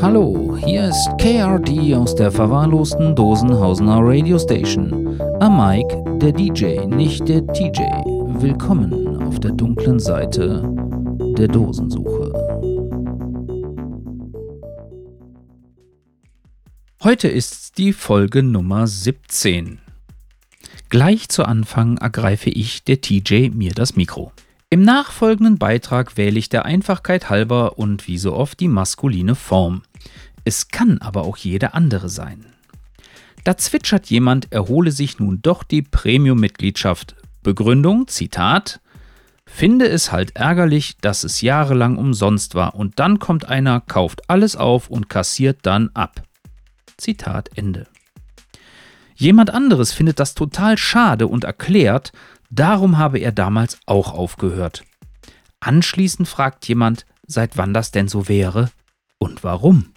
Hallo, hier ist KRD aus der verwahrlosten Dosenhausener Radio Station. Am Mike der DJ, nicht der TJ. Willkommen auf der dunklen Seite der Dosensuche. Heute ist die Folge Nummer 17. Gleich zu Anfang ergreife ich, der TJ, mir das Mikro. Im nachfolgenden Beitrag wähle ich der Einfachkeit halber und wie so oft die maskuline Form. Es kann aber auch jede andere sein. Da zwitschert jemand, er hole sich nun doch die Premium-Mitgliedschaft. Begründung, Zitat: Finde es halt ärgerlich, dass es jahrelang umsonst war und dann kommt einer, kauft alles auf und kassiert dann ab. Zitat Ende. Jemand anderes findet das total schade und erklärt, darum habe er damals auch aufgehört. Anschließend fragt jemand, seit wann das denn so wäre und warum.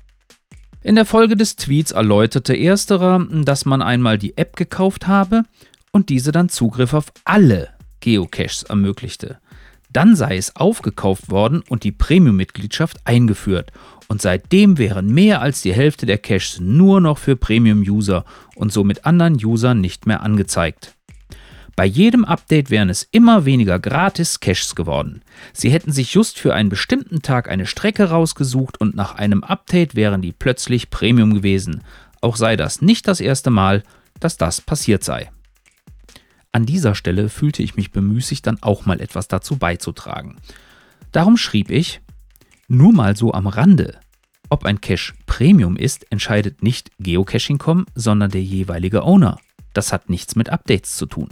In der Folge des Tweets erläuterte ersterer, dass man einmal die App gekauft habe und diese dann Zugriff auf alle Geocaches ermöglichte. Dann sei es aufgekauft worden und die Premium-Mitgliedschaft eingeführt. Und seitdem wären mehr als die Hälfte der Caches nur noch für Premium-User und somit anderen Usern nicht mehr angezeigt. Bei jedem Update wären es immer weniger Gratis-Caches geworden. Sie hätten sich just für einen bestimmten Tag eine Strecke rausgesucht und nach einem Update wären die plötzlich Premium gewesen. Auch sei das nicht das erste Mal, dass das passiert sei. An dieser Stelle fühlte ich mich bemüßigt, dann auch mal etwas dazu beizutragen. Darum schrieb ich: Nur mal so am Rande. Ob ein Cache Premium ist, entscheidet nicht Geocaching.com, sondern der jeweilige Owner. Das hat nichts mit Updates zu tun.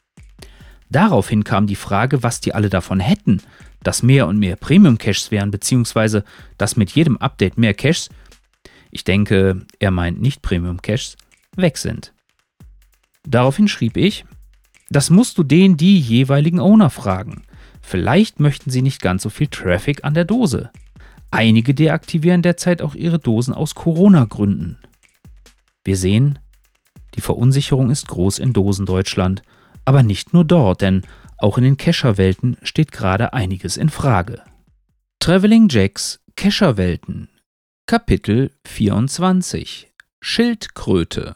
Daraufhin kam die Frage, was die alle davon hätten, dass mehr und mehr Premium-Caches wären, beziehungsweise dass mit jedem Update mehr Caches, ich denke, er meint nicht Premium-Caches, weg sind. Daraufhin schrieb ich: Das musst du die jeweiligen Owner fragen. Vielleicht möchten sie nicht ganz so viel Traffic an der Dose. Einige deaktivieren derzeit auch ihre Dosen aus Corona-Gründen. Wir sehen, die Verunsicherung ist groß in Dosendeutschland, aber nicht nur dort, denn auch in den Cacher-Welten steht gerade einiges in Frage. Traveling Jacks Cacher-Welten Kapitel 24 Schildkröte.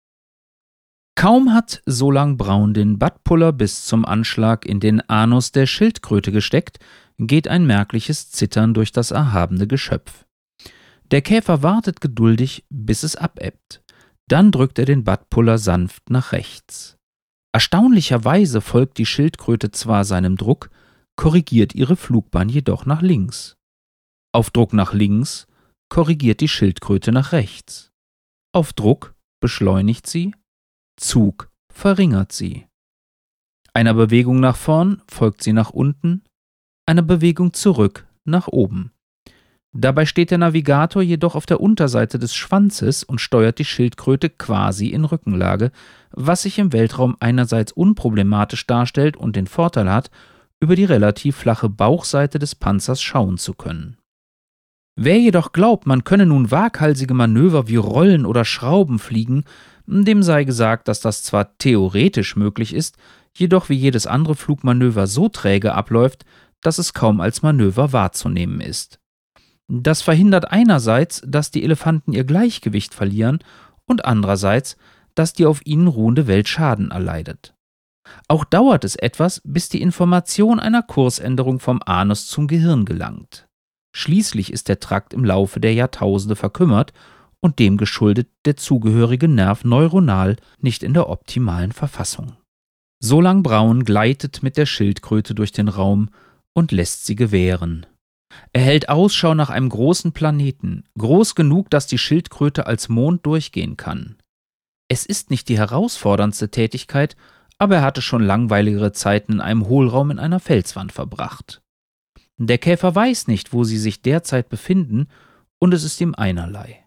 Kaum hat Solang Braun den Buttpuller bis zum Anschlag in den Anus der Schildkröte gesteckt, geht ein merkliches Zittern durch das erhabene Geschöpf. Der Käfer wartet geduldig, bis es abebbt. Dann drückt er den Buttpuller sanft nach rechts. Erstaunlicherweise folgt die Schildkröte zwar seinem Druck, korrigiert ihre Flugbahn jedoch nach links. Auf Druck nach links korrigiert die Schildkröte nach rechts. Auf Druck beschleunigt sie, Zug verringert sie. Einer Bewegung nach vorn folgt sie nach unten, einer Bewegung zurück nach oben. Dabei steht der Navigator jedoch auf der Unterseite des Schwanzes und steuert die Schildkröte quasi in Rückenlage, was sich im Weltraum einerseits unproblematisch darstellt und den Vorteil hat, über die relativ flache Bauchseite des Panzers schauen zu können. Wer jedoch glaubt, man könne nun waghalsige Manöver wie Rollen oder Schrauben fliegen, dem sei gesagt, dass das zwar theoretisch möglich ist, jedoch wie jedes andere Flugmanöver so träge abläuft, dass es kaum als Manöver wahrzunehmen ist. Das verhindert einerseits, dass die Elefanten ihr Gleichgewicht verlieren und andererseits, dass die auf ihnen ruhende Welt Schaden erleidet. Auch dauert es etwas, bis die Information einer Kursänderung vom Anus zum Gehirn gelangt. Schließlich ist der Trakt im Laufe der Jahrtausende verkümmert und dem geschuldet der zugehörige Nerv neuronal nicht in der optimalen Verfassung. Solang Braun gleitet mit der Schildkröte durch den Raum und lässt sie gewähren. Er hält Ausschau nach einem großen Planeten, groß genug, dass die Schildkröte als Mond durchgehen kann. Es ist nicht die herausforderndste Tätigkeit, aber er hatte schon langweiligere Zeiten in einem Hohlraum in einer Felswand verbracht. Der Käfer weiß nicht, wo sie sich derzeit befinden, und es ist ihm einerlei.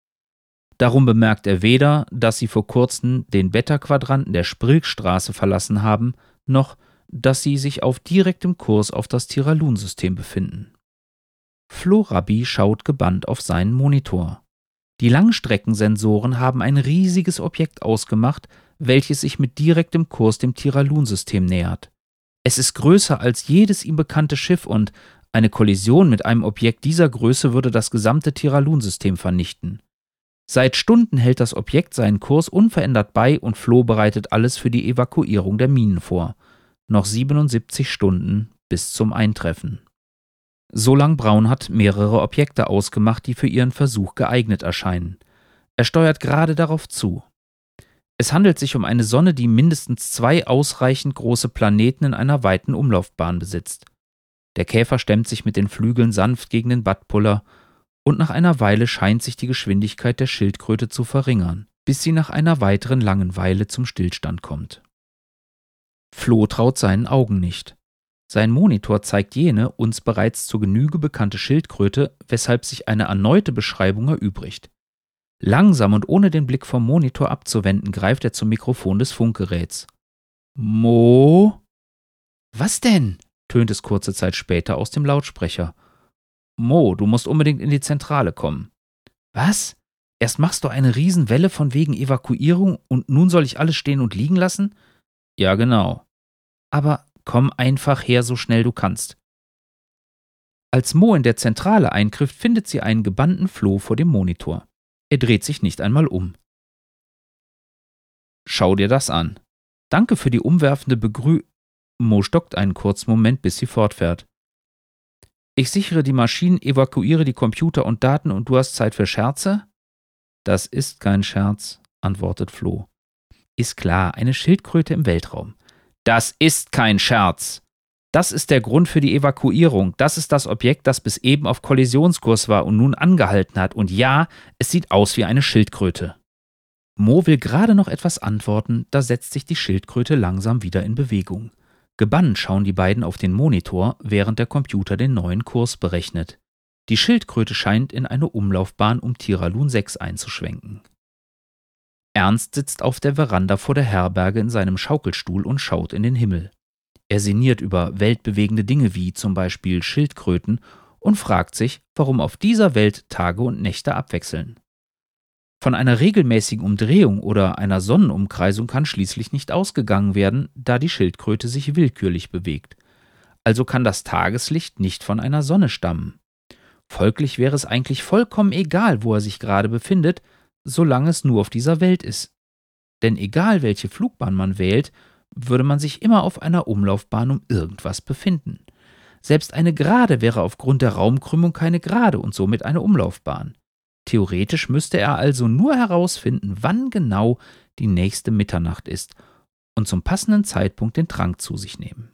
Darum bemerkt er weder, dass sie vor kurzem den Beta-Quadranten der Sprilkstraße verlassen haben, noch, dass sie sich auf direktem Kurs auf das Tiralun-System befinden. Florabi schaut gebannt auf seinen Monitor. Die Langstreckensensoren haben ein riesiges Objekt ausgemacht, welches sich mit direktem Kurs dem Tiralun-System nähert. Es ist größer als jedes ihm bekannte Schiff und, Eine Kollision mit einem Objekt dieser Größe würde das gesamte Tiralun-System vernichten. Seit Stunden hält das Objekt seinen Kurs unverändert bei und Flo bereitet alles für die Evakuierung der Minen vor. Noch 77 Stunden bis zum Eintreffen. Solang Braun hat mehrere Objekte ausgemacht, die für ihren Versuch geeignet erscheinen. Er steuert gerade darauf zu. Es handelt sich um eine Sonne, die mindestens 2 ausreichend große Planeten in einer weiten Umlaufbahn besitzt. Der Käfer stemmt sich mit den Flügeln sanft gegen den Buttpuller und nach einer Weile scheint sich die Geschwindigkeit der Schildkröte zu verringern, bis sie nach einer weiteren langen Weile zum Stillstand kommt. Flo traut seinen Augen nicht. Sein Monitor zeigt jene uns bereits zur Genüge bekannte Schildkröte, weshalb sich eine erneute Beschreibung erübrigt. Langsam und ohne den Blick vom Monitor abzuwenden, greift er zum Mikrofon des Funkgeräts. Mo? Was denn? Tönt es kurze Zeit später aus dem Lautsprecher. Mo, du musst unbedingt in die Zentrale kommen. Was? Erst machst du eine Riesenwelle von wegen Evakuierung und nun soll ich alles stehen und liegen lassen? Ja, genau. Aber komm einfach her, so schnell du kannst. Als Mo in der Zentrale eintrifft, findet sie einen gebannten Flo vor dem Monitor. Er dreht sich nicht einmal um. Schau dir das an. Danke für die umwerfende Mo stockt einen kurzen Moment, bis sie fortfährt. Ich sichere die Maschinen, evakuiere die Computer und Daten und du hast Zeit für Scherze? Das ist kein Scherz, antwortet Flo. Ist klar, eine Schildkröte im Weltraum. Das ist kein Scherz. Das ist der Grund für die Evakuierung. Das ist das Objekt, das bis eben auf Kollisionskurs war und nun angehalten hat. Und ja, es sieht aus wie eine Schildkröte. Mo will gerade noch etwas antworten, da setzt sich die Schildkröte langsam wieder in Bewegung. Gebannt schauen die beiden auf den Monitor, während der Computer den neuen Kurs berechnet. Die Schildkröte scheint in eine Umlaufbahn um Tiralun 6 einzuschwenken. Ernst sitzt auf der Veranda vor der Herberge in seinem Schaukelstuhl und schaut in den Himmel. Er sinniert über weltbewegende Dinge wie zum Beispiel Schildkröten und fragt sich, warum auf dieser Welt Tage und Nächte abwechseln. Von einer regelmäßigen Umdrehung oder einer Sonnenumkreisung kann schließlich nicht ausgegangen werden, da die Schildkröte sich willkürlich bewegt. Also kann das Tageslicht nicht von einer Sonne stammen. Folglich wäre es eigentlich vollkommen egal, wo er sich gerade befindet, solange es nur auf dieser Welt ist. Denn egal welche Flugbahn man wählt, würde man sich immer auf einer Umlaufbahn um irgendwas befinden. Selbst eine Gerade wäre aufgrund der Raumkrümmung keine Gerade und somit eine Umlaufbahn. Theoretisch müsste er also nur herausfinden, wann genau die nächste Mitternacht ist und zum passenden Zeitpunkt den Trank zu sich nehmen.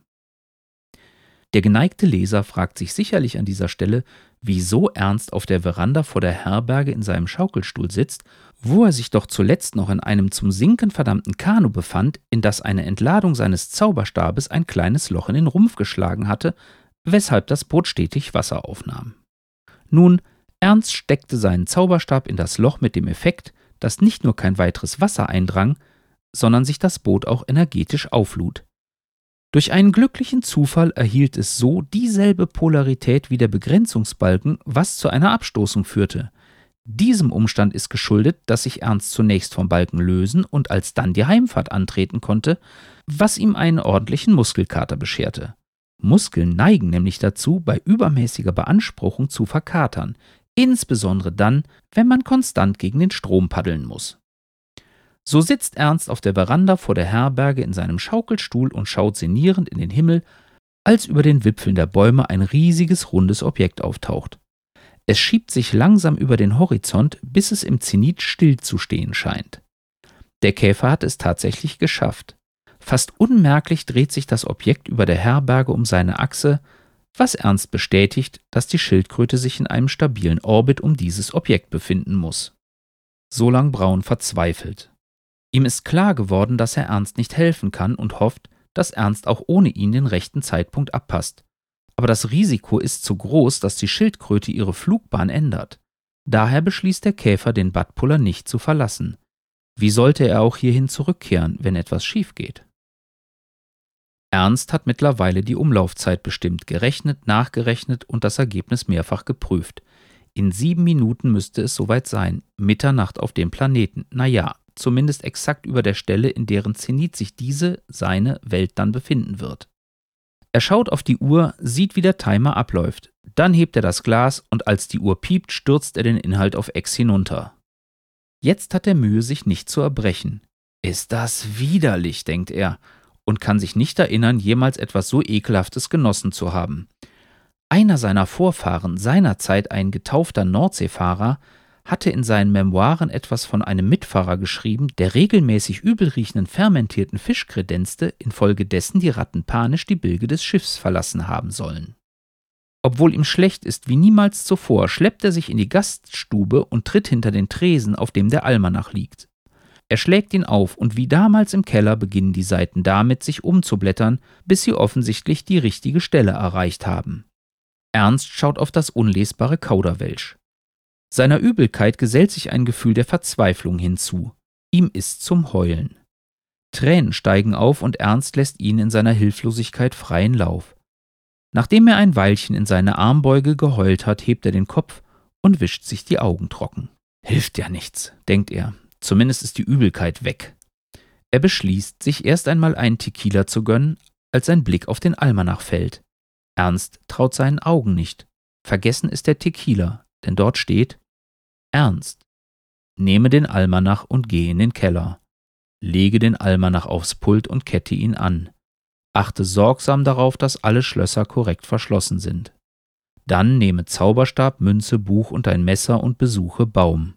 Der geneigte Leser fragt sich sicherlich an dieser Stelle, wieso Ernst auf der Veranda vor der Herberge in seinem Schaukelstuhl sitzt, wo er sich doch zuletzt noch in einem zum Sinken verdammten Kanu befand, in das eine Entladung seines Zauberstabes ein kleines Loch in den Rumpf geschlagen hatte, weshalb das Boot stetig Wasser aufnahm. Nun, Ernst steckte seinen Zauberstab in das Loch mit dem Effekt, dass nicht nur kein weiteres Wasser eindrang, sondern sich das Boot auch energetisch auflud. Durch einen glücklichen Zufall erhielt es so dieselbe Polarität wie der Begrenzungsbalken, was zu einer Abstoßung führte. Diesem Umstand ist geschuldet, dass sich Ernst zunächst vom Balken lösen und alsdann die Heimfahrt antreten konnte, was ihm einen ordentlichen Muskelkater bescherte. Muskeln neigen nämlich dazu, bei übermäßiger Beanspruchung zu verkatern, insbesondere dann, wenn man konstant gegen den Strom paddeln muss. So sitzt Ernst auf der Veranda vor der Herberge in seinem Schaukelstuhl und schaut sinnierend in den Himmel, als über den Wipfeln der Bäume ein riesiges, rundes Objekt auftaucht. Es schiebt sich langsam über den Horizont, bis es im Zenit stillzustehen scheint. Der Käfer hat es tatsächlich geschafft. Fast unmerklich dreht sich das Objekt über der Herberge um seine Achse, was Ernst bestätigt, dass die Schildkröte sich in einem stabilen Orbit um dieses Objekt befinden muss. Solang Braun verzweifelt. Ihm ist klar geworden, dass er Ernst nicht helfen kann und hofft, dass Ernst auch ohne ihn den rechten Zeitpunkt abpasst. Aber das Risiko ist zu groß, dass die Schildkröte ihre Flugbahn ändert. Daher beschließt der Käfer, den Buttpuller nicht zu verlassen. Wie sollte er auch hierhin zurückkehren, wenn etwas schief geht? Ernst hat mittlerweile die Umlaufzeit bestimmt, gerechnet, nachgerechnet und das Ergebnis mehrfach geprüft. In 7 Minuten müsste es soweit sein, Mitternacht auf dem Planeten. Naja, zumindest exakt über der Stelle, in deren Zenit sich diese, seine Welt dann befinden wird. Er schaut auf die Uhr, sieht, wie der Timer abläuft. Dann hebt er das Glas und als die Uhr piept, stürzt er den Inhalt auf Ex hinunter. Jetzt hat er Mühe, sich nicht zu erbrechen. Ist das widerlich, denkt er, und kann sich nicht erinnern, jemals etwas so Ekelhaftes genossen zu haben. Einer seiner Vorfahren, seinerzeit ein getaufter Nordseefahrer, hatte in seinen Memoiren etwas von einem Mitfahrer geschrieben, der regelmäßig übelriechenden fermentierten Fisch kredenzte, infolgedessen die Ratten panisch die Bilge des Schiffs verlassen haben sollen. Obwohl ihm schlecht ist wie niemals zuvor, schleppt er sich in die Gaststube und tritt hinter den Tresen, auf dem der Almanach liegt. Er schlägt ihn auf und wie damals im Keller beginnen die Seiten damit, sich umzublättern, bis sie offensichtlich die richtige Stelle erreicht haben. Ernst schaut auf das unlesbare Kauderwelsch. Seiner Übelkeit gesellt sich ein Gefühl der Verzweiflung hinzu. Ihm ist zum Heulen. Tränen steigen auf und Ernst lässt ihn in seiner Hilflosigkeit freien Lauf. Nachdem er ein Weilchen in seine Armbeuge geheult hat, hebt er den Kopf und wischt sich die Augen trocken. Hilft ja nichts, denkt er. Zumindest ist die Übelkeit weg. Er beschließt, sich erst einmal einen Tequila zu gönnen, als sein Blick auf den Almanach fällt. Ernst traut seinen Augen nicht. Vergessen ist der Tequila, denn dort steht: Ernst, nehme den Almanach und geh in den Keller. Lege den Almanach aufs Pult und kette ihn an. Achte sorgsam darauf, dass alle Schlösser korrekt verschlossen sind. Dann nehme Zauberstab, Münze, Buch und ein Messer und besuche Baum.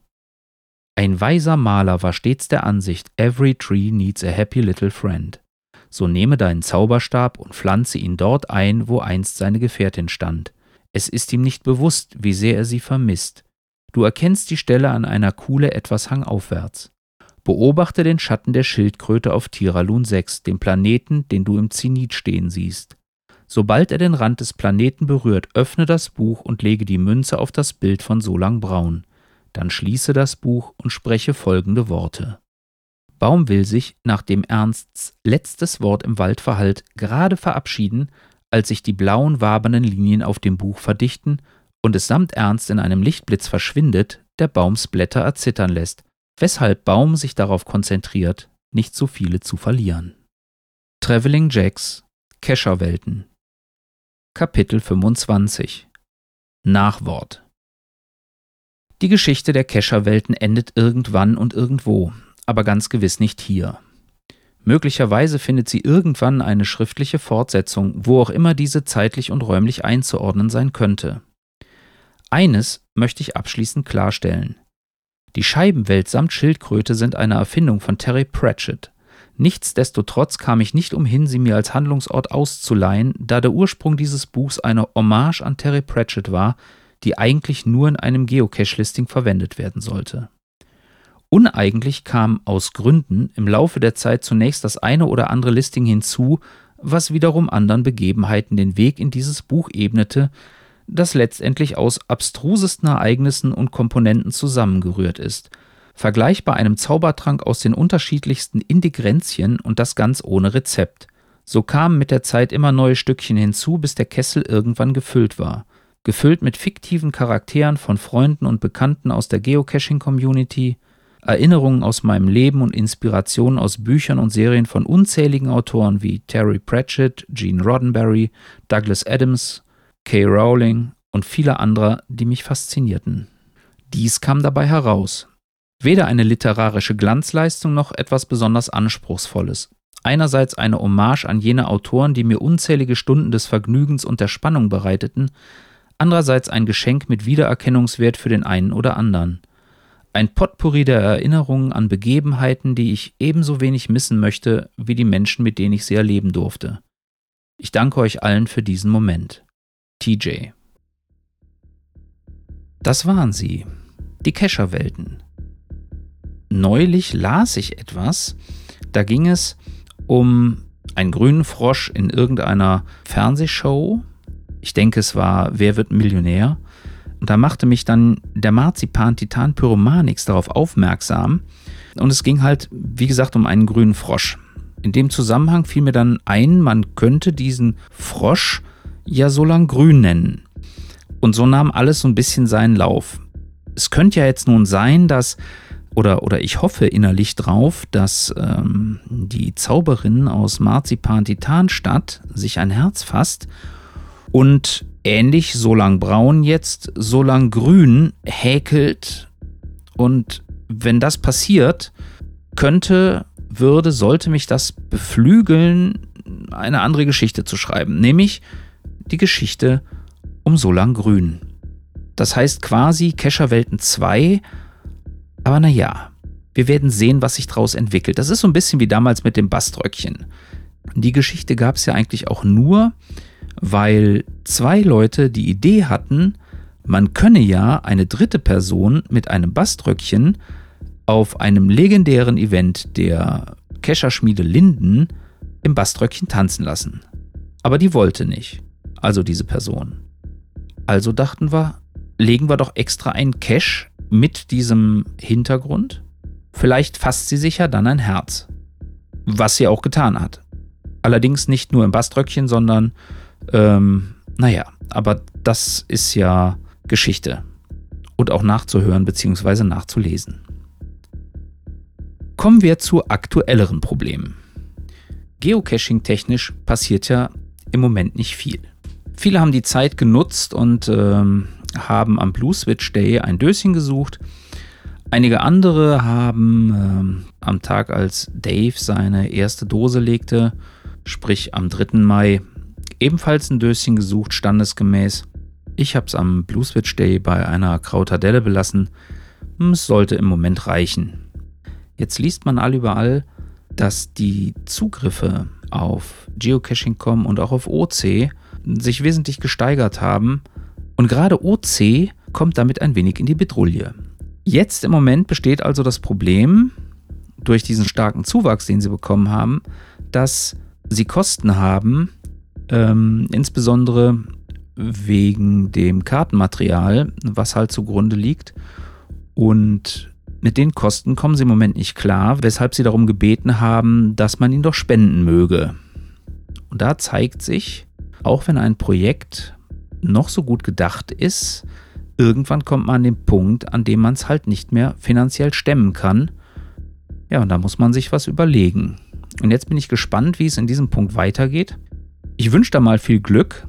Ein weiser Maler war stets der Ansicht, every tree needs a happy little friend. So nehme deinen Zauberstab und pflanze ihn dort ein, wo einst seine Gefährtin stand. Es ist ihm nicht bewusst, wie sehr er sie vermisst. Du erkennst die Stelle an einer Kuhle etwas hangaufwärts. Beobachte den Schatten der Schildkröte auf Tiralun 6, dem Planeten, den du im Zenit stehen siehst. Sobald er den Rand des Planeten berührt, öffne das Buch und lege die Münze auf das Bild von Solang Braun. Dann schließe das Buch und spreche folgende Worte. Baum will sich, nachdem Ernsts letztes Wort im Wald verhallt, gerade verabschieden, als sich die blauen, wabernden Linien auf dem Buch verdichten und es samt Ernst in einem Lichtblitz verschwindet, der Baums Blätter erzittern lässt, weshalb Baum sich darauf konzentriert, nicht so viele zu verlieren. Traveling Jacks, Kescherwelten. Kapitel 25. Nachwort. Die Geschichte der Kescherwelten endet irgendwann und irgendwo, aber ganz gewiss nicht hier. Möglicherweise findet sie irgendwann eine schriftliche Fortsetzung, wo auch immer diese zeitlich und räumlich einzuordnen sein könnte. Eines möchte ich abschließend klarstellen. Die Scheibenwelt samt Schildkröte sind eine Erfindung von Terry Pratchett. Nichtsdestotrotz kam ich nicht umhin, sie mir als Handlungsort auszuleihen, da der Ursprung dieses Buchs eine Hommage an Terry Pratchett war, die eigentlich nur in einem Geocache-Listing verwendet werden sollte. Uneigentlich kam aus Gründen im Laufe der Zeit zunächst das eine oder andere Listing hinzu, was wiederum anderen Begebenheiten den Weg in dieses Buch ebnete, das letztendlich aus abstrusesten Ereignissen und Komponenten zusammengerührt ist, vergleichbar einem Zaubertrank aus den unterschiedlichsten Indigrenzien und das ganz ohne Rezept. So kamen mit der Zeit immer neue Stückchen hinzu, bis der Kessel irgendwann gefüllt war. Gefüllt mit fiktiven Charakteren von Freunden und Bekannten aus der Geocaching-Community, Erinnerungen aus meinem Leben und Inspirationen aus Büchern und Serien von unzähligen Autoren wie Terry Pratchett, Gene Roddenberry, Douglas Adams, K. Rowling und viele andere, die mich faszinierten. Dies kam dabei heraus. Weder eine literarische Glanzleistung noch etwas besonders Anspruchsvolles. Einerseits eine Hommage an jene Autoren, die mir unzählige Stunden des Vergnügens und der Spannung bereiteten, andererseits ein Geschenk mit Wiedererkennungswert für den einen oder anderen. Ein Potpourri der Erinnerungen an Begebenheiten, die ich ebenso wenig missen möchte, wie die Menschen, mit denen ich sie erleben durfte. Ich danke euch allen für diesen Moment. TJ. Das waren sie, die Kescherwelten. Neulich las ich etwas, da ging es um einen grünen Frosch in irgendeiner Fernsehshow. Ich denke, es war Wer wird Millionär? Und da machte mich dann der Marzipan-Titan Pyromanix darauf aufmerksam. Und es ging halt, wie gesagt, um einen grünen Frosch. In dem Zusammenhang fiel mir dann ein, man könnte diesen Frosch ja Solang Grün nennen. Und so nahm alles so ein bisschen seinen Lauf. Es könnte ja jetzt nun sein, dass oder ich hoffe innerlich drauf, dass die Zauberin aus Marzipan-Titanstadt sich ein Herz fasst und ähnlich Solang Braun jetzt Solang Grün häkelt. Und wenn das passiert, sollte mich das beflügeln, eine andere Geschichte zu schreiben, nämlich die Geschichte um Solang Grün. Das heißt quasi Kescherwelten 2, aber naja, wir werden sehen, was sich daraus entwickelt. Das ist so ein bisschen wie damals mit dem Baströckchen. Die Geschichte gab es ja eigentlich auch nur, weil 2 Leute die Idee hatten, man könne ja eine dritte Person mit einem Baströckchen auf einem legendären Event der Kescherschmiede Linden im Baströckchen tanzen lassen. Aber die wollte nicht, also diese Person. Also dachten wir, legen wir doch extra einen Cache mit diesem Hintergrund. Vielleicht fasst sie sich ja dann ein Herz. Was sie auch getan hat. Allerdings nicht nur im Baströckchen, sondern, aber das ist ja Geschichte. Und auch nachzuhören bzw. nachzulesen. Kommen wir zu aktuelleren Problemen. Geocaching-technisch passiert ja im Moment nicht viel. Viele haben die Zeit genutzt und haben am Blue Switch Day ein Döschen gesucht. Einige andere haben am Tag, als Dave seine erste Dose legte, sprich am 3. Mai, ebenfalls ein Döschen gesucht, standesgemäß. Ich habe es am Blue Switch Day bei einer Krautadelle belassen. Es sollte im Moment reichen. Jetzt liest man überall, dass die Zugriffe auf Geocaching.com und auch auf OC sich wesentlich gesteigert haben. Und gerade OC kommt damit ein wenig in die Bedrulle. Jetzt im Moment besteht also das Problem, durch diesen starken Zuwachs, den sie bekommen haben, dass sie Kosten haben, insbesondere wegen dem Kartenmaterial, was halt zugrunde liegt. Und mit den Kosten kommen sie im Moment nicht klar, weshalb sie darum gebeten haben, dass man ihn doch spenden möge. Und da zeigt sich, auch wenn ein Projekt noch so gut gedacht ist, irgendwann kommt man an den Punkt, an dem man es halt nicht mehr finanziell stemmen kann. Ja, und da muss man sich was überlegen. Und jetzt bin ich gespannt, wie es in diesem Punkt weitergeht. Ich wünsche da mal viel Glück,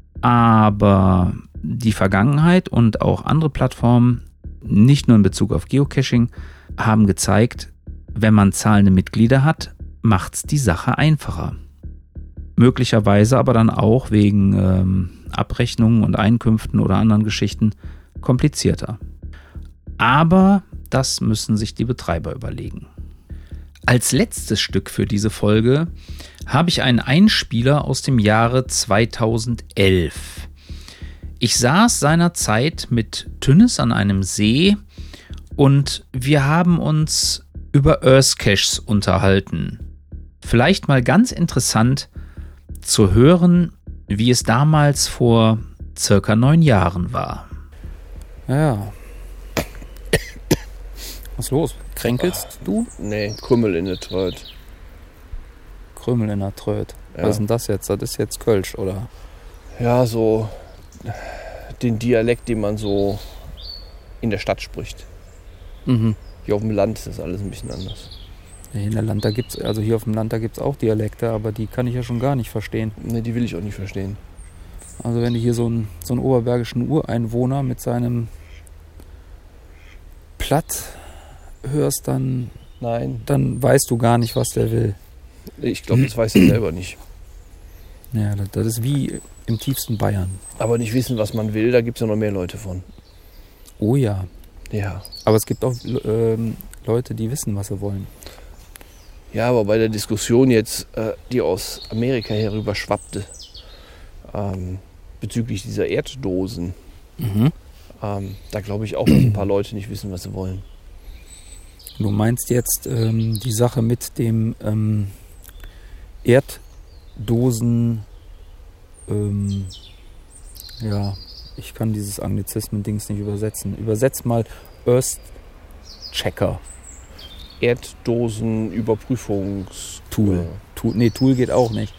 aber die Vergangenheit und auch andere Plattformen, nicht nur in Bezug auf Geocaching, haben gezeigt, wenn man zahlende Mitglieder hat, macht es die Sache einfacher. Möglicherweise aber dann auch wegen Abrechnungen und Einkünften oder anderen Geschichten komplizierter. Aber das müssen sich die Betreiber überlegen. Als letztes Stück für diese Folge habe ich einen Einspieler aus dem Jahre 2011. Ich saß seinerzeit mit Tünnes an einem See und wir haben uns über Earth Caches unterhalten. Vielleicht mal ganz interessant zu hören, wie es damals vor circa 9 Jahren war. Ja. Was ist los? Kränkelst du? Nee, Krümmel in der Tröd. Krümel in der Tröd. Ja. Was ist denn das jetzt? Das ist jetzt Kölsch, oder? Ja, so den Dialekt, den man so in der Stadt spricht. Mhm. Hier auf dem Land ist das alles ein bisschen anders. Hier auf dem Land, da gibt's auch Dialekte, aber die kann ich ja schon gar nicht verstehen. Ne, die will ich auch nicht verstehen. Also wenn du hier so einen oberbergischen Ureinwohner mit seinem Platt hörst, dann weißt du gar nicht, was der will. Ich glaube, das weiß er selber nicht. Ja, das ist wie im tiefsten Bayern. Aber nicht wissen, was man will, da gibt es ja noch mehr Leute von. Oh ja. Ja. Aber es gibt auch Leute, die wissen, was sie wollen. Ja, aber bei der Diskussion jetzt, die aus Amerika herüber schwappte, bezüglich dieser Erddosen, da glaube ich auch, dass ein paar Leute nicht wissen, was sie wollen. Du meinst jetzt die Sache mit dem Erddosen, ich kann dieses Anglizismen-Dings nicht übersetzen. Übersetz mal Earth-Checker. Erddosenüberprüfungstool. Tool geht auch nicht.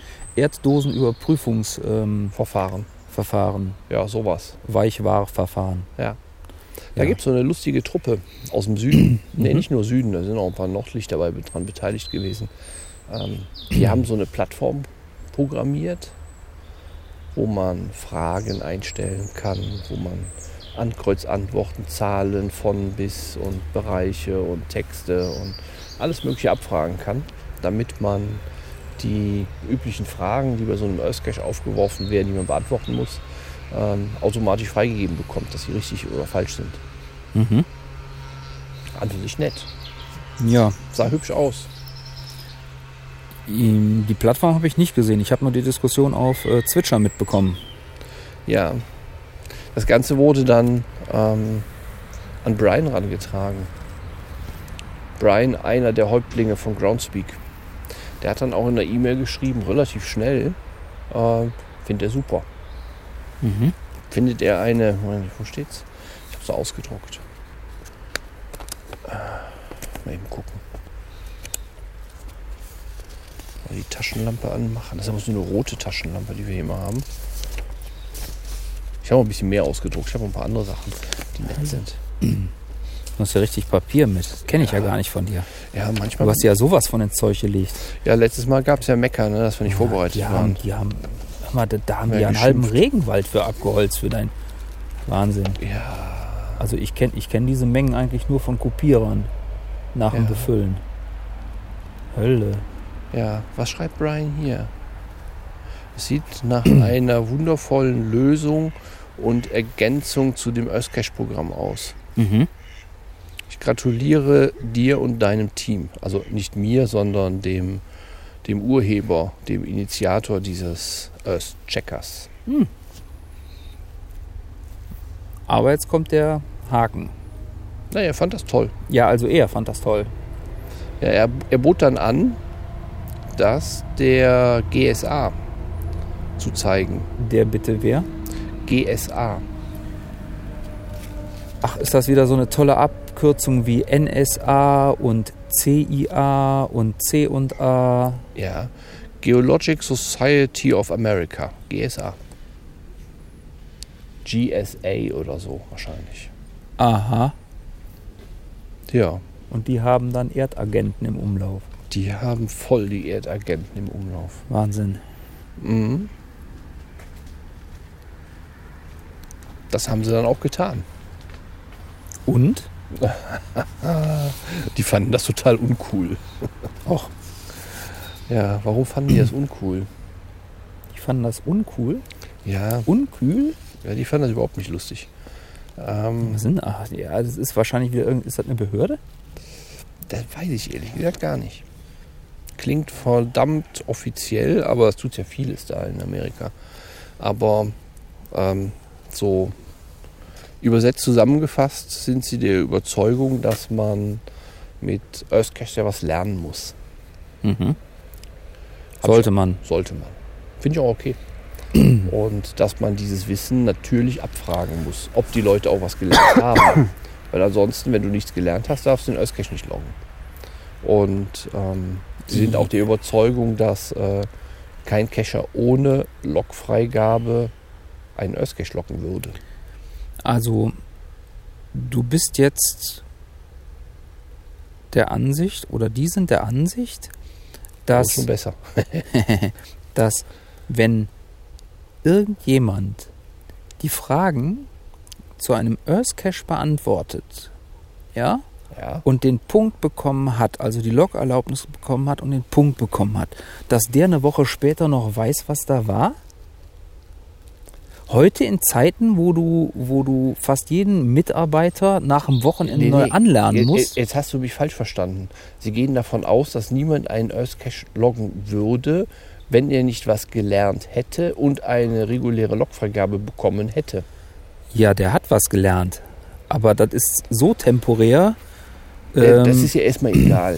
Erddosenüberprüfungsverfahren. Verfahren. Ja, sowas. Weichwarverfahren. Ja. Da Ja. gibt es so eine lustige Truppe aus dem Süden. Nee, nicht nur Süden, da sind auch ein paar Nordlichter dabei dran beteiligt gewesen. Die haben so eine Plattform programmiert, wo man Fragen einstellen kann, wo man Ankreuzantworten, Zahlen von bis und Bereiche und Texte und alles Mögliche abfragen kann, damit man die üblichen Fragen, die bei so einem Earth Cache aufgeworfen werden, die man beantworten muss, automatisch freigegeben bekommt, dass sie richtig oder falsch sind. Mhm. An sich nett. Ja, Sah hübsch aus. die Plattform habe ich nicht gesehen. Ich habe nur die Diskussion auf Twitcher mitbekommen. Ja. Das Ganze wurde dann an Brian herangetragen. Brian, einer der Häuptlinge von Groundspeak. Der hat dann auch in der E-Mail geschrieben, relativ schnell, findet er super. Mhm. Findet er eine, wo steht's? Ich habe es ausgedruckt. Mal eben gucken. Mal die Taschenlampe anmachen. Das ist aber so eine rote Taschenlampe, die wir hier mal haben. Ich habe ein bisschen mehr ausgedruckt. Ich habe ein paar andere Sachen, die nett sind. Du hast ja richtig Papier mit. Das kenne ich ja gar nicht von dir. Ja, Du manchmal. hast ja sowas von ins Zeug gelegt. Ja, letztes Mal gab es ja Mecker, ne, dass wir nicht vorbereitet Die waren. hör mal, da haben Ja, die einen halben geschimpft. Regenwald für abgeholzt für dein Wahnsinn. Ja, Also ich kenn diese Mengen eigentlich nur von Kopierern nach dem Ja. Befüllen. Hölle. ja. Was schreibt Brian hier? Es sieht nach einer wundervollen Lösung und Ergänzung zu dem Earth Cache Programm aus. Mhm. Ich gratuliere dir und deinem Team. Also nicht mir, sondern dem Urheber, dem Initiator dieses Earth Checkers. Aber jetzt kommt der Haken. Naja, er fand das toll. Ja, also er fand das toll. Ja, er bot dann an, das der GSA zu zeigen. Der bitte wer? GSA. Ach, ist das wieder so eine tolle Abkürzung wie NSA und CIA und C&A? Ja. Geologic Society of America. GSA. GSA oder so wahrscheinlich. Aha. Ja. Und die haben dann Erdagenten im Umlauf. Die haben voll die Erdagenten im Umlauf. Wahnsinn. Mhm. Das haben sie dann auch getan. Und? Die fanden das total uncool. Och, Ja, warum fanden die das uncool? die fanden das uncool. Ja, Unkühl? ja, die fanden das überhaupt nicht lustig. Was sind? Ach, ja, das ist wahrscheinlich wieder ist das eine Behörde? Das weiß ich ehrlich gesagt gar nicht. Klingt verdammt offiziell, aber es tut ja vieles da in Amerika. Aber so übersetzt zusammengefasst sind sie der Überzeugung, dass man mit Earth Cache ja was lernen muss. Mhm. Sollte man. Sollte man. Finde ich auch okay. Und dass man dieses Wissen natürlich abfragen muss, ob die Leute auch was gelernt haben. Weil ansonsten, wenn du nichts gelernt hast, darfst du den Earth Cache nicht loggen. Und sie sind auch der Überzeugung, dass kein Cacher ohne Logfreigabe einen Earth Cache loggen würde. Also, du bist jetzt der Ansicht, oder die sind der Ansicht, Das ist dass, schon besser. dass wenn irgendjemand die Fragen zu einem Earth Cache beantwortet, ja, Ja. und den Punkt bekommen hat, also die Log-Erlaubnis bekommen hat und den Punkt bekommen hat, dass der eine Woche später noch weiß, was da war? Heute in Zeiten, wo du fast jeden Mitarbeiter nach dem Wochenende neu anlernen musst? Jetzt hast du mich falsch verstanden. Sie gehen davon aus, dass niemand einen Earth Cache loggen würde, wenn er nicht was gelernt hätte und eine reguläre Logfreigabe bekommen hätte. Ja, der hat was gelernt. Aber das ist so temporär. Das ist ja erstmal egal.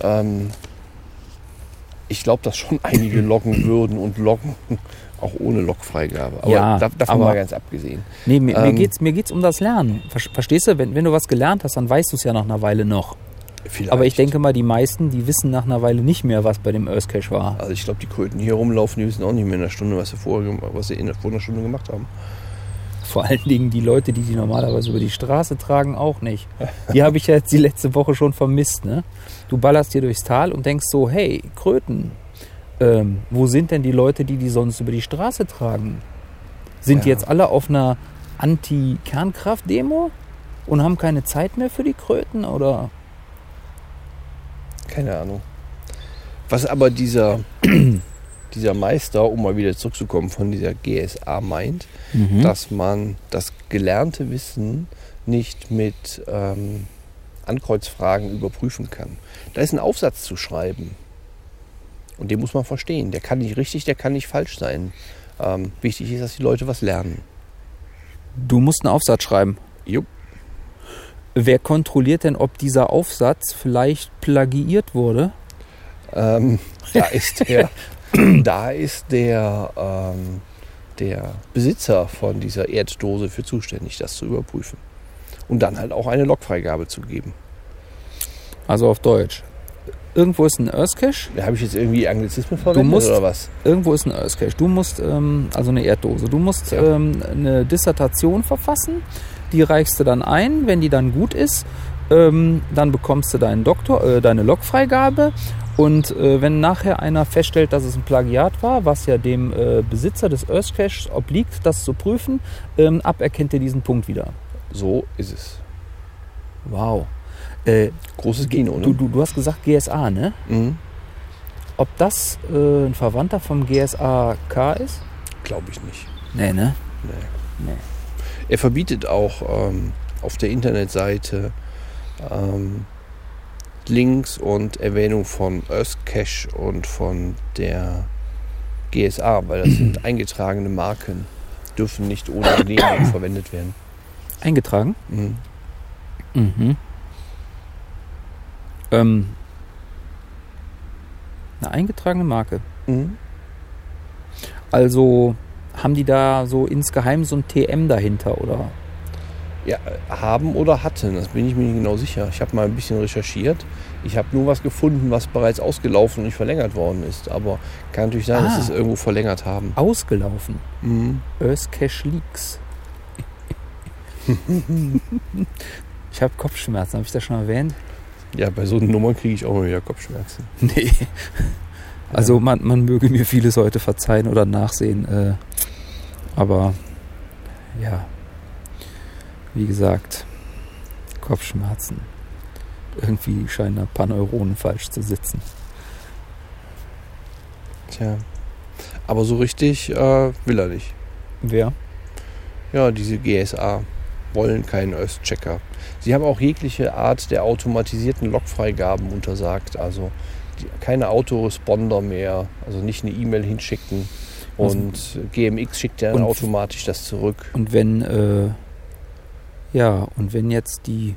Ich glaube, dass schon einige loggen würden und loggen auch ohne Logfreigabe. Aber Ja, davon aber- mal ganz abgesehen. Nee, mir geht's um das Lernen. Verstehst du? Wenn du was gelernt hast, dann weißt du es ja nach einer Weile noch. Vielleicht. Aber ich denke mal, die meisten, die wissen nach einer Weile nicht mehr, was bei dem Earth Cache war. Also ich glaube, die Kröten, die hier rumlaufen, die wissen auch nicht mehr in einer Stunde, was sie vor einer Stunde gemacht haben. Vor allen Dingen die Leute, die normalerweise über die Straße tragen, auch nicht. Die habe ich ja jetzt die letzte Woche schon vermisst. Ne? Du ballerst hier durchs Tal und denkst so, hey, Kröten, wo sind denn die Leute, die sonst über die Straße tragen? Sind die jetzt alle auf einer Anti-Kernkraft-Demo und haben keine Zeit mehr für die Kröten? Oder? Keine Ahnung. Was aber dieser Meister, um mal wieder zurückzukommen, von dieser GSA meint, dass man das gelernte Wissen nicht mit Ankreuzfragen überprüfen kann. Da ist ein Aufsatz zu schreiben. Und den muss man verstehen. Der kann nicht richtig, der kann nicht falsch sein. Wichtig ist, dass die Leute was lernen. Du musst einen Aufsatz schreiben. Jupp. Wer kontrolliert denn, ob dieser Aufsatz vielleicht plagiiert wurde? Da ist der Besitzer von dieser Erddose für zuständig, das zu überprüfen. Und dann halt auch eine Logfreigabe zu geben. Also auf Deutsch. Irgendwo ist ein Earth Cache. Da habe ich jetzt irgendwie Anglizismen verwendet oder was? Irgendwo ist ein Earth Cache. Du musst, also eine Erddose, du musst eine Dissertation verfassen. Die reichst du dann ein. Wenn die dann gut ist, dann bekommst du deine Logfreigabe. Und wenn nachher einer feststellt, dass es ein Plagiat war, was ja dem Besitzer des Earth Caches obliegt, das zu prüfen, aberkennt er diesen Punkt wieder. So ist es. Wow. Großes Kino, ne? Du hast gesagt GSA, ne? Mhm. Ob das ein Verwandter vom GSA-K ist? Glaube ich nicht. Nee, ne? Nee. Er verbietet auch auf der Internetseite Links und Erwähnung von Earth Cache und von der GSA, weil das sind eingetragene Marken, dürfen nicht ohne Genehmigung verwendet werden. Eingetragen? Mhm. Mhm. Eine eingetragene Marke. Mhm. Also haben die da so insgeheim so ein TM dahinter, oder? Ja, haben oder hatten, das bin ich mir nicht genau sicher. Ich habe mal ein bisschen recherchiert. Ich habe nur was gefunden, was bereits ausgelaufen und nicht verlängert worden ist. Aber kann natürlich sein, dass sie es irgendwo verlängert haben. Ausgelaufen? Mhm. Earth Cache Leaks. Ich habe Kopfschmerzen, habe ich das schon erwähnt? Ja, bei so Nummern kriege ich auch mal wieder Kopfschmerzen. Nee. Also man möge mir vieles heute verzeihen oder nachsehen. Aber ja, wie gesagt, Kopfschmerzen. Irgendwie scheinen da ein paar Neuronen falsch zu sitzen. Tja, aber so richtig will er nicht. Wer? Ja, diese GSA wollen keinen Earth-Checker. Sie haben auch jegliche Art der automatisierten Logfreigaben untersagt. Also keine Autoresponder mehr, also nicht eine E-Mail hinschicken. Und GMX schickt dann automatisch das zurück. Und wenn jetzt die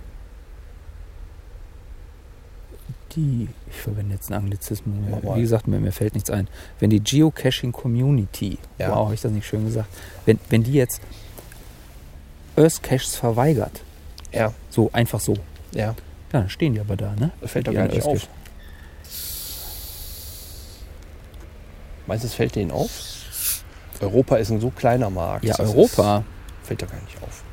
ich verwende jetzt einen Anglizismus, wie gesagt, mir fällt nichts ein. Wenn die Geocaching Community, wow, habe ich das nicht schön gesagt, wenn die jetzt Earth Caches verweigert, so einfach so, dann stehen die aber da, ne? Das fällt doch gar nicht auf. Meinst du, es fällt denen auf? Europa ist ein so kleiner Markt. Ja, Europa. Fällt doch gar nicht auf.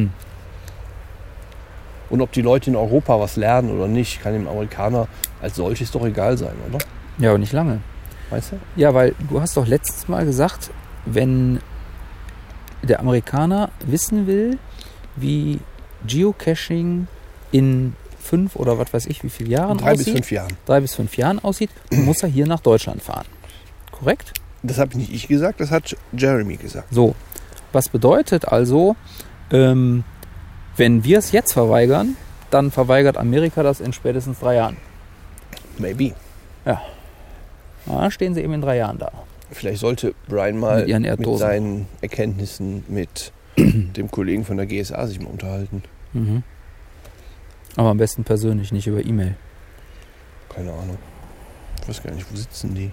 Und ob die Leute in Europa was lernen oder nicht, kann dem Amerikaner als solches doch egal sein, oder? Ja, aber nicht lange. Meinst du? Ja, weil du hast doch letztes Mal gesagt, wenn der Amerikaner wissen will, wie Geocaching in 5 oder was weiß ich, wie viele Jahren 3 bis 5 Jahren. 3 bis 5 Jahren aussieht, muss er hier nach Deutschland fahren. Korrekt? Das habe nicht ich gesagt, das hat Jeremy gesagt. So, was bedeutet also, wenn wir es jetzt verweigern, dann verweigert Amerika das in spätestens 3 Jahren. Maybe. Ja. Dann stehen sie eben in 3 Jahren da. Vielleicht sollte Brian mal mit seinen Erkenntnissen mit dem Kollegen von der GSA sich mal unterhalten. Mhm. Aber am besten persönlich, nicht über E-Mail. Keine Ahnung. Ich weiß gar nicht, wo sitzen die?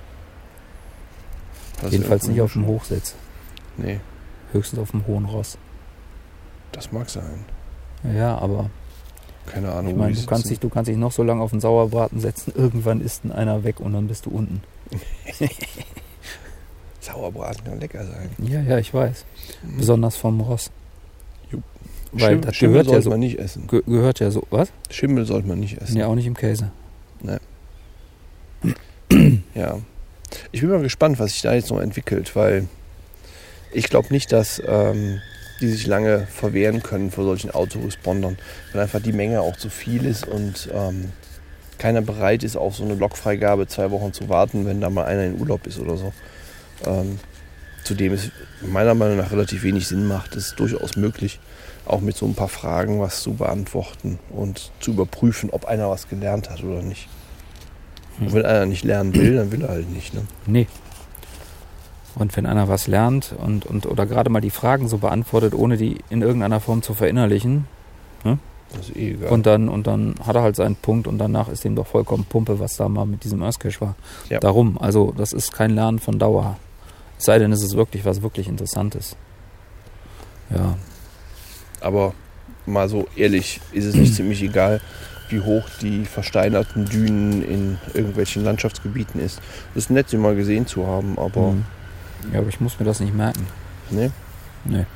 Jedenfalls nicht auf dem Hochsitz. Nee. Höchstens auf dem Hohen Ross. Das mag sein. Ja, aber keine Ahnung. Ich meine, du kannst dich noch so lange auf den Sauerbraten setzen, irgendwann ist einer weg und dann bist du unten. Sauerbraten kann lecker sein. Ja, ich weiß. Besonders vom Ross. Jupp. Weil das Schimmel gehört ja sollte so. man nicht essen. Gehört ja so. Was? Schimmel sollte man nicht essen. Ja, auch nicht im Käse. Ja. Ich bin mal gespannt, was sich da jetzt noch entwickelt, weil ich glaube nicht, dass die sich lange verwehren können vor solchen Autorespondern, weil einfach die Menge auch zu viel ist und keiner bereit ist, auf so eine Lokfreigabe 2 Wochen zu warten, wenn da mal einer in Urlaub ist oder so. Zudem es meiner Meinung nach relativ wenig Sinn macht. Es ist durchaus möglich, auch mit so ein paar Fragen was zu beantworten und zu überprüfen, ob einer was gelernt hat oder nicht. Und wenn einer nicht lernen will, dann will er halt nicht. Ne? Nee. Und wenn einer was lernt und oder gerade mal die Fragen so beantwortet, ohne die in irgendeiner Form zu verinnerlichen, ne? Das ist egal. Und dann hat er halt seinen Punkt und danach ist ihm doch vollkommen Pumpe, was da mal mit diesem Earthcache war. Ja. Darum, also das ist kein Lernen von Dauer. Es sei denn, es ist wirklich was wirklich Interessantes. Ja. Aber mal so ehrlich, ist es nicht ziemlich egal, wie hoch die versteinerten Dünen in irgendwelchen Landschaftsgebieten ist. Das ist nett, sie mal gesehen zu haben, aber... Ja, aber ich muss mir das nicht merken. Ne? Nee.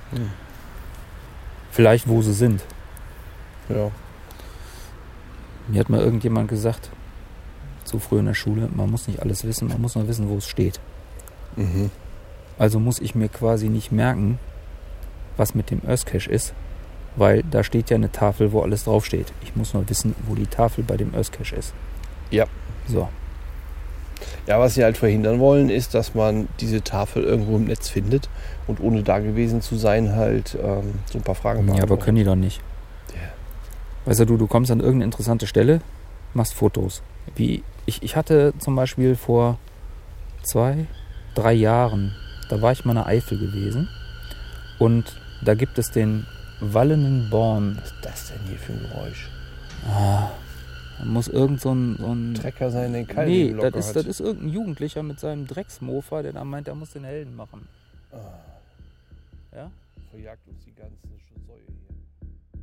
Vielleicht, wo sie sind. Ja. Mir hat mal irgendjemand gesagt, zu früh in der Schule, man muss nicht alles wissen, man muss nur wissen, wo es steht. Mhm. Also muss ich mir quasi nicht merken, was mit dem Earthcache ist, weil da steht ja eine Tafel, wo alles draufsteht. Ich muss nur wissen, wo die Tafel bei dem Earthcache ist. Ja. So. Ja, was sie halt verhindern wollen, ist, dass man diese Tafel irgendwo im Netz findet und ohne da gewesen zu sein halt so ein paar Fragen Ja, aber können die doch nicht. Ja. Weißt du, du kommst an irgendeine interessante Stelle, machst Fotos. Wie ich hatte zum Beispiel vor 2-3 Jahren, da war ich mal in der Eifel gewesen und da gibt es den Wallenenborn. Was ist das denn hier für ein Geräusch? Da muss irgend so ein Trecker sein, den Kalten Nee, locker das hat. ist irgendein Jugendlicher mit seinem Drecksmofa, der da meint, er muss den Helden machen. Ja? Verjagt uns die ganze Säue hier.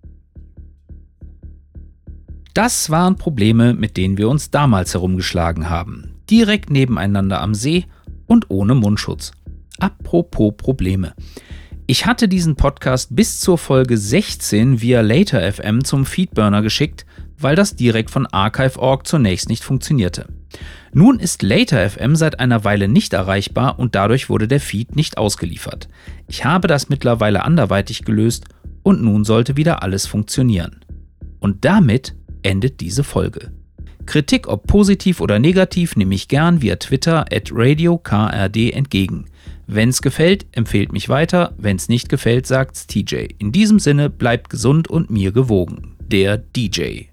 Das waren Probleme, mit denen wir uns damals herumgeschlagen haben. Direkt nebeneinander am See und ohne Mundschutz. Apropos Probleme. Ich hatte diesen Podcast bis zur Folge 16 via Later FM zum Feedburner geschickt, weil das direkt von Archive.org zunächst nicht funktionierte. Nun ist Later FM seit einer Weile nicht erreichbar und dadurch wurde der Feed nicht ausgeliefert. Ich habe das mittlerweile anderweitig gelöst und nun sollte wieder alles funktionieren. Und damit endet diese Folge. Kritik, ob positiv oder negativ, nehme ich gern via Twitter @radiokrad entgegen. Wenn's gefällt, empfehlt mich weiter. Wenn's nicht gefällt, sagt's TJ. In diesem Sinne, bleibt gesund und mir gewogen. Der DJ.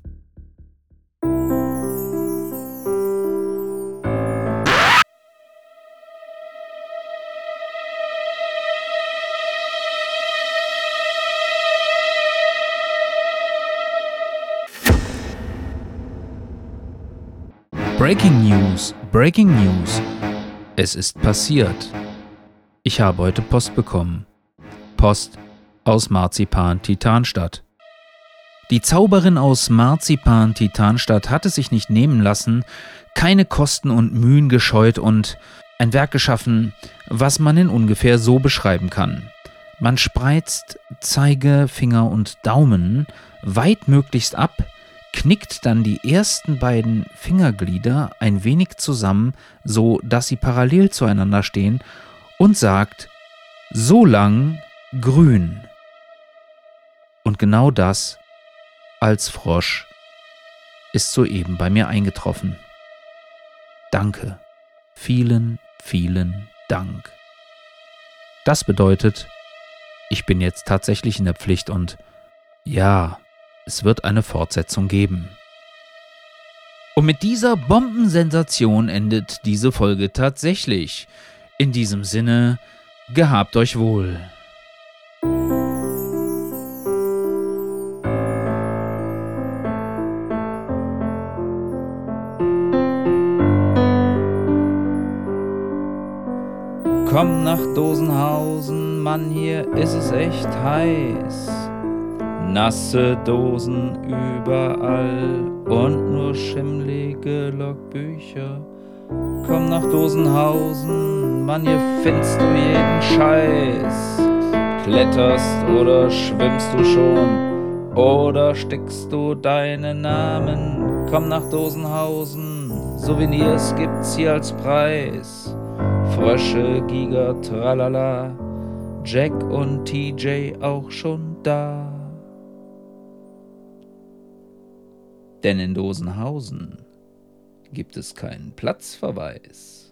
Breaking News, Breaking News. Es ist passiert. Ich habe heute Post bekommen. Post aus Marzipan-Titanstadt. Die Zauberin aus Marzipan-Titanstadt hat es sich nicht nehmen lassen, keine Kosten und Mühen gescheut und ein Werk geschaffen, was man in ungefähr so beschreiben kann. Man spreizt Zeige, Finger und Daumen weit möglichst ab, knickt dann die ersten beiden Fingerglieder ein wenig zusammen, so dass sie parallel zueinander stehen und sagt, so lang grün. Und genau das als Frosch ist soeben bei mir eingetroffen. Danke. Vielen, vielen Dank. Das bedeutet, ich bin jetzt tatsächlich in der Pflicht und ja, es wird eine Fortsetzung geben. Und mit dieser Bombensensation endet diese Folge tatsächlich. In diesem Sinne, gehabt euch wohl. Komm nach Dosenhausen, Mann, hier ist es echt heiß. Nasse Dosen überall und nur schimmlige Logbücher. komm nach Dosenhausen, Mann, hier findest du jeden Scheiß. Kletterst oder schwimmst du schon, oder steckst du deinen Namen? Komm nach Dosenhausen, Souvenirs gibt's hier als Preis. Frösche, Giga, tralala, Jack und TJ auch schon da. Denn in Dosenhausen gibt es keinen Platzverweis.